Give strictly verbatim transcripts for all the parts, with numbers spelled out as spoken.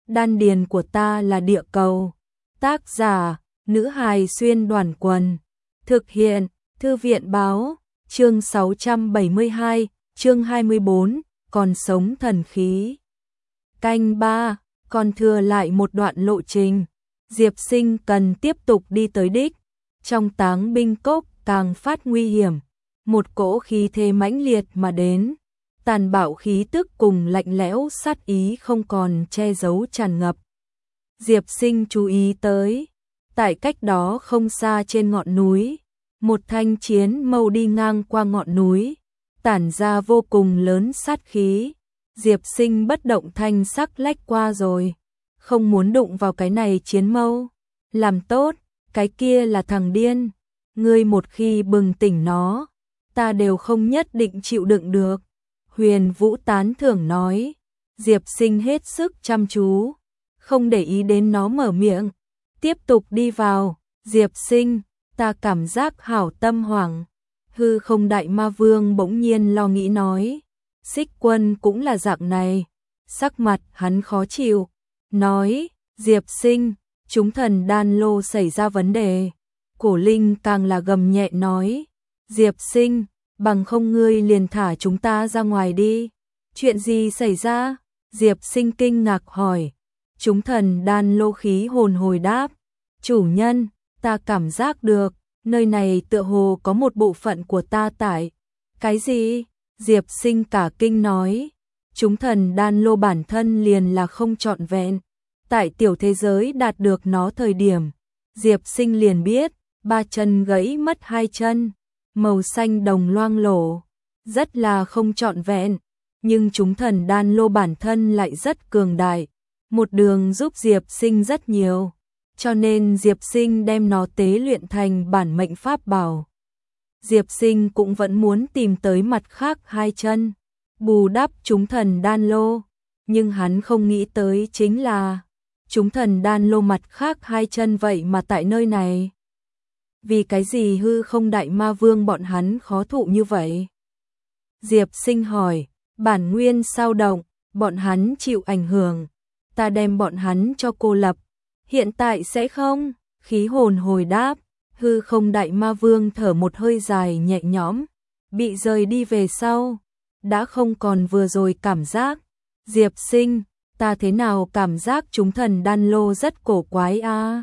đan điền của ta là địa cầu. Tác giả, nữ hài xuyên đoàn quần. Thực hiện, thư viện báo, chương sáu trăm bảy mươi hai, chương hai mươi bốn, còn sống thần khí. Canh ba, còn thừa lại một đoạn lộ trình. Diệp Sinh cần tiếp tục đi tới đích. Trong táng binh cốc càng phát nguy hiểm. Một cỗ khí thế mãnh liệt mà đến. Tàn bạo khí tức cùng lạnh lẽo sát ý không còn che giấu tràn ngập. Diệp Sinh chú ý tới. Tại cách đó không xa trên ngọn núi. Một thanh chiến mâu đi ngang qua ngọn núi. Tản ra vô cùng lớn sát khí. Diệp Sinh bất động thanh sắc lách qua rồi. Không muốn đụng vào cái này chiến mâu. Làm tốt, cái kia là thằng điên. Ngươi một khi bừng tỉnh nó, ta đều không nhất định chịu đựng được. Huyền Vũ tán thưởng nói. Diệp Sinh hết sức chăm chú, không để ý đến nó mở miệng. Tiếp tục đi vào. Diệp Sinh, ta cảm giác hảo tâm hoảng. Hư Không Đại Ma Vương bỗng nhiên lo nghĩ nói. Xích Quân cũng là dạng này. Sắc mặt hắn khó chịu. Nói, Diệp Sinh, chúng thần đan lô xảy ra vấn đề. Cổ Linh càng là gầm nhẹ nói. Diệp Sinh, bằng không ngươi liền thả chúng ta ra ngoài đi. Chuyện gì xảy ra? Diệp Sinh kinh ngạc hỏi. Chúng thần đan lô khí hồn hồi đáp. Chủ nhân, ta cảm giác được, nơi này tựa hồ có một bộ phận của ta tại. Cái gì? Diệp Sinh cả kinh nói. Chúng thần đan lô bản thân liền là không trọn vẹn. Tại tiểu thế giới đạt được nó thời điểm, Diệp Sinh liền biết, ba chân gãy mất hai chân, màu xanh đồng loang lổ, rất là không trọn vẹn. Nhưng chúng thần đan lô bản thân lại rất cường đại, một đường giúp Diệp Sinh rất nhiều, cho nên Diệp Sinh đem nó tế luyện thành bản mệnh pháp bảo. Diệp Sinh cũng vẫn muốn tìm tới mặt khác hai chân, bù đắp chúng thần đan lô, nhưng hắn không nghĩ tới chính là chúng thần đan lô mặt khác hai chân vậy mà tại nơi này. Vì cái gì Hư Không Đại Ma Vương bọn hắn khó thụ như vậy? Diệp Sinh hỏi. Bản nguyên sao động, bọn hắn chịu ảnh hưởng. Ta đem bọn hắn cho cô lập. Hiện tại sẽ không? Khí hồn hồi đáp. Hư Không Đại Ma Vương thở một hơi dài nhẹ nhõm. Bị rời đi về sau, đã không còn vừa rồi cảm giác. Diệp Sinh, ta thế nào cảm giác chúng thần đan lô rất cổ quái a? À?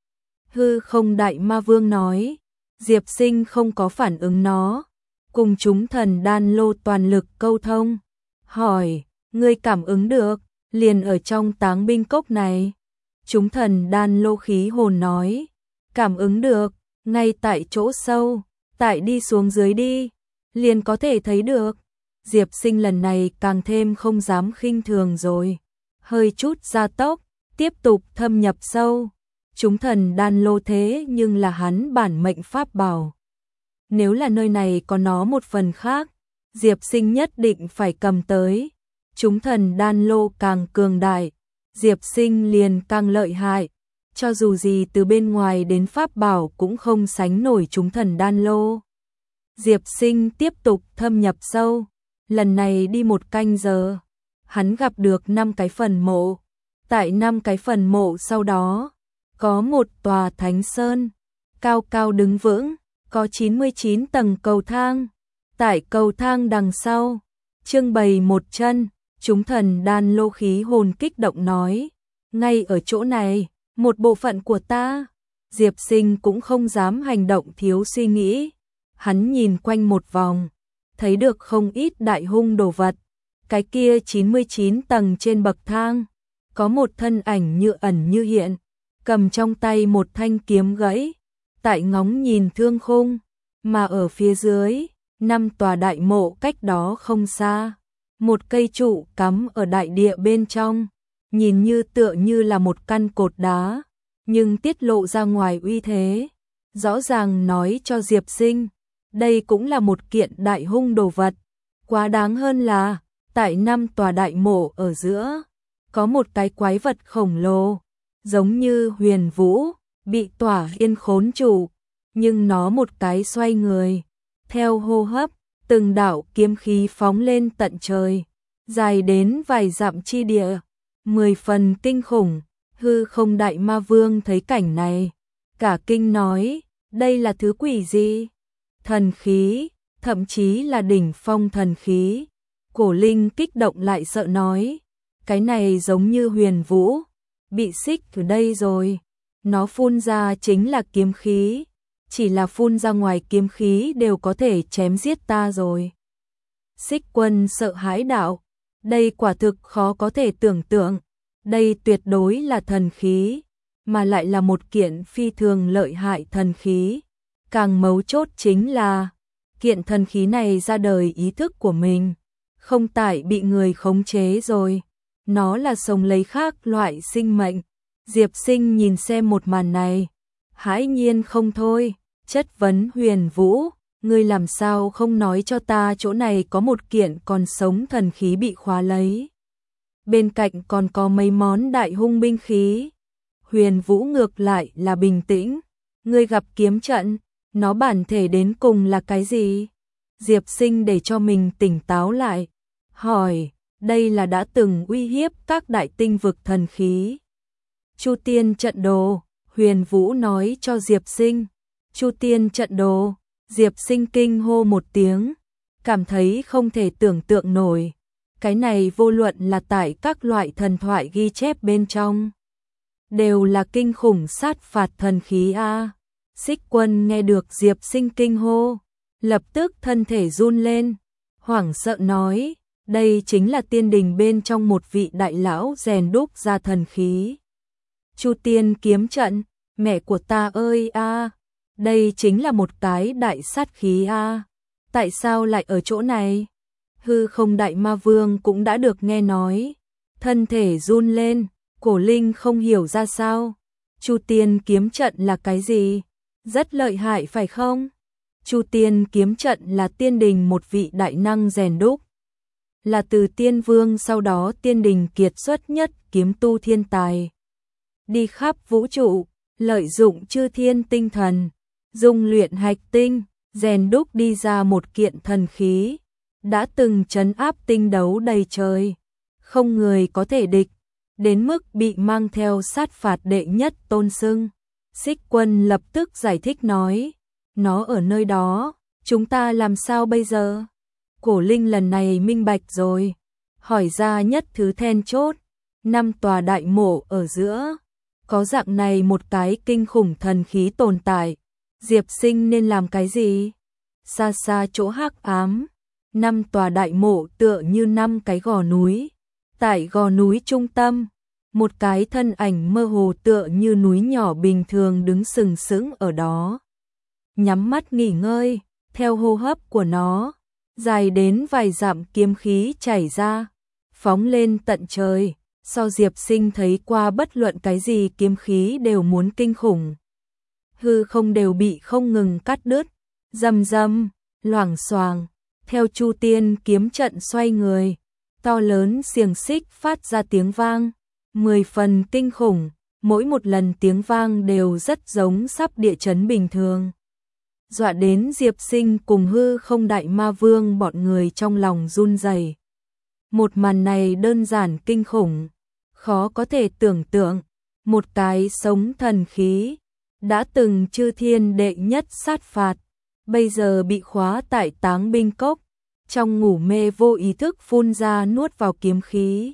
Hư Không Đại Ma Vương nói. Diệp Sinh không có phản ứng nó. Cùng chúng thần đan lô toàn lực câu thông. Hỏi, ngươi cảm ứng được, liền ở trong táng binh cốc này. Chúng thần đan lô khí hồn nói. Cảm ứng được, ngay tại chỗ sâu, tại đi xuống dưới đi, liền có thể thấy được. Diệp Sinh lần này càng thêm không dám khinh thường rồi. Hơi chút gia tốc, tiếp tục thâm nhập sâu. Chúng thần đan lô thế nhưng là hắn bản mệnh pháp bảo. Nếu là nơi này có nó một phần khác, Diệp Sinh nhất định phải cầm tới. Chúng thần đan lô càng cường đại, Diệp Sinh liền càng lợi hại. Cho dù gì từ bên ngoài đến pháp bảo cũng không sánh nổi chúng thần đan lô. Diệp Sinh tiếp tục thâm nhập sâu. Lần này đi một canh giờ, hắn gặp được năm cái phần mộ. Tại năm cái phần mộ sau đó, có một tòa thánh sơn, cao cao đứng vững, có chín mươi chín tầng cầu thang. Tại cầu thang đằng sau, trưng bày một chân, chúng thần đan lô khí hồn kích động nói. Ngay ở chỗ này, một bộ phận của ta. Diệp Sinh cũng không dám hành động thiếu suy nghĩ. Hắn nhìn quanh một vòng, thấy được không ít đại hung đồ vật. Cái kia chín mươi chín tầng trên bậc thang, có một thân ảnh như ẩn như hiện, cầm trong tay một thanh kiếm gãy, tại ngóng nhìn thương khung, mà ở phía dưới, năm tòa đại mộ cách đó không xa, một cây trụ cắm ở đại địa bên trong, nhìn như tựa như là một căn cột đá, nhưng tiết lộ ra ngoài uy thế, rõ ràng nói cho Diệp Sinh, đây cũng là một kiện đại hung đồ vật. Quá đáng hơn là, tại năm tòa đại mộ ở giữa, có một cái quái vật khổng lồ, giống như Huyền Vũ, bị Tỏa Yên khốn trụ, nhưng nó một cái xoay người, theo hô hấp, từng đạo kiếm khí phóng lên tận trời, dài đến vài dặm chi địa. mười phần kinh khủng. Hư không đại ma vương thấy cảnh này, cả kinh nói, đây là thứ quỷ gì? Thần khí, thậm chí là đỉnh phong thần khí. Cổ Linh kích động lại sợ nói, cái này giống như Huyền Vũ, bị xích từ đây rồi. Nó phun ra chính là kiếm khí, chỉ là phun ra ngoài kiếm khí đều có thể chém giết ta rồi. Xích Quân sợ hãi đạo, đây quả thực khó có thể tưởng tượng, đây tuyệt đối là thần khí, mà lại là một kiện phi thường lợi hại thần khí. Càng mấu chốt chính là, kiện thần khí này ra đời ý thức của mình, không tại bị người khống chế rồi, nó là sống lấy khác loại sinh mệnh. Diệp Sinh nhìn xem một màn này, hãi nhiên không thôi, chất vấn Huyền Vũ, ngươi làm sao không nói cho ta chỗ này có một kiện còn sống thần khí bị khóa lấy. Bên cạnh còn có mấy món đại hung binh khí. Huyền Vũ ngược lại là bình tĩnh, ngươi gặp kiếm trận, nó bản thể đến cùng là cái gì? Diệp Sinh để cho mình tỉnh táo lại, hỏi, đây là đã từng uy hiếp các đại tinh vực thần khí. Chu Tiên trận đồ, Huyền Vũ nói cho Diệp Sinh. Chu Tiên trận đồ, Diệp Sinh kinh hô một tiếng, cảm thấy không thể tưởng tượng nổi. Cái này vô luận là tại các loại thần thoại ghi chép bên trong, đều là kinh khủng sát phạt thần khí a. Xích Quân nghe được Diệp Sinh kinh hô, lập tức thân thể run lên, hoảng sợ nói, đây chính là tiên đình bên trong một vị đại lão rèn đúc ra thần khí. Chu Tiên kiếm trận, mẹ của ta ơi a, đây chính là một cái đại sát khí a. Tại sao lại ở chỗ này? Hư không đại ma vương cũng đã được nghe nói, thân thể run lên. Cổ Linh không hiểu ra sao, Chu Tiên kiếm trận là cái gì? Rất lợi hại phải không? Chu Tiên kiếm trận là tiên đình một vị đại năng rèn đúc, là từ tiên vương sau đó tiên đình kiệt xuất nhất kiếm tu thiên tài, đi khắp vũ trụ, lợi dụng chư thiên tinh thần, dung luyện hạch tinh, rèn đúc đi ra một kiện thần khí, đã từng trấn áp tinh đấu đầy trời, không người có thể địch, đến mức bị mang theo sát phạt đệ nhất tôn xưng. Xích Quân lập tức giải thích nói, nó ở nơi đó, chúng ta làm sao bây giờ? Cổ Linh lần này minh bạch rồi, hỏi ra nhất thứ then chốt, năm tòa đại mộ ở giữa, có dạng này một cái kinh khủng thần khí tồn tại, Diệp Sinh nên làm cái gì? Xa xa chỗ hắc ám, năm tòa đại mộ tựa như năm cái gò núi, tại gò núi trung tâm, một cái thân ảnh mơ hồ tựa như núi nhỏ bình thường đứng sừng sững ở đó. Nhắm mắt nghỉ ngơi, theo hô hấp của nó, dài đến vài dặm kiếm khí chảy ra, phóng lên tận trời, so Diệp Sinh thấy qua bất luận cái gì kiếm khí đều muốn kinh khủng. Hư không đều bị không ngừng cắt đứt, rầm rầm, loảng xoảng, theo Chu Tiên kiếm trận xoay người, to lớn xiềng xích phát ra tiếng vang, mười phần kinh khủng, mỗi một lần tiếng vang đều rất giống sắp địa chấn bình thường. Dọa đến Diệp Sinh cùng hư không đại ma vương bọn người trong lòng run rẩy. Một màn này đơn giản kinh khủng, khó có thể tưởng tượng, một cái sống thần khí, đã từng chư thiên đệ nhất sát phạt, bây giờ bị khóa tại Táng Binh Cốc, trong ngủ mê vô ý thức phun ra nuốt vào kiếm khí,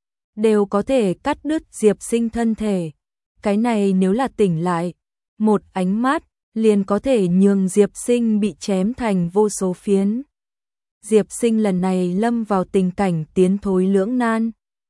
đều có thể cắt đứt Diệp Sinh thân thể. Cái này nếu là tỉnh lại, một ánh mắt liền có thể nhường Diệp Sinh bị chém thành vô số phiến. Diệp Sinh lần này lâm vào tình cảnh tiến thối lưỡng nan.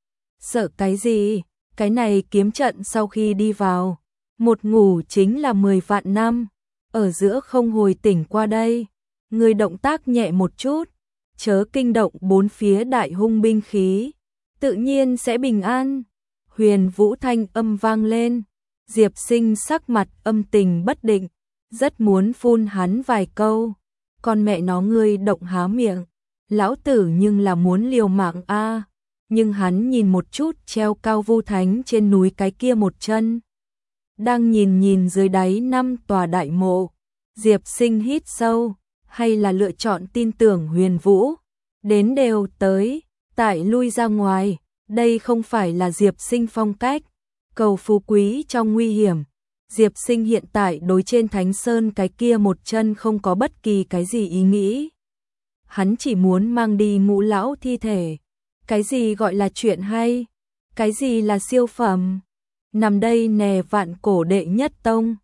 Sợ cái gì? Cái này kiếm trận sau khi đi vào, một ngủ chính là mười vạn năm, ở giữa không hồi tỉnh qua đây. Người động tác nhẹ một chút, chớ kinh động bốn phía đại hung binh khí, tự nhiên sẽ bình an. Huyền Vũ thanh âm vang lên, Diệp Sinh sắc mặt âm tình bất định, rất muốn phun hắn vài câu. Con mẹ nó ngươi động há miệng, lão tử nhưng là muốn liều mạng a. Nhưng hắn nhìn một chút treo cao vu thánh trên núi cái kia một chân, đang nhìn nhìn dưới đáy năm tòa đại mộ. Diệp Sinh hít sâu, hay là lựa chọn tin tưởng Huyền Vũ, đến đều tới, tại lui ra ngoài, Đây không phải là Diệp Sinh phong cách, cầu phú quý trong nguy hiểm. Diệp Sinh hiện tại đối trên Thánh Sơn cái kia một chân không có bất kỳ cái gì ý nghĩ. Hắn chỉ muốn mang đi Ngũ lão thi thể. Cái gì gọi là chuyện hay? Cái gì là siêu phẩm? Nằm đây nè vạn cổ đệ nhất tông.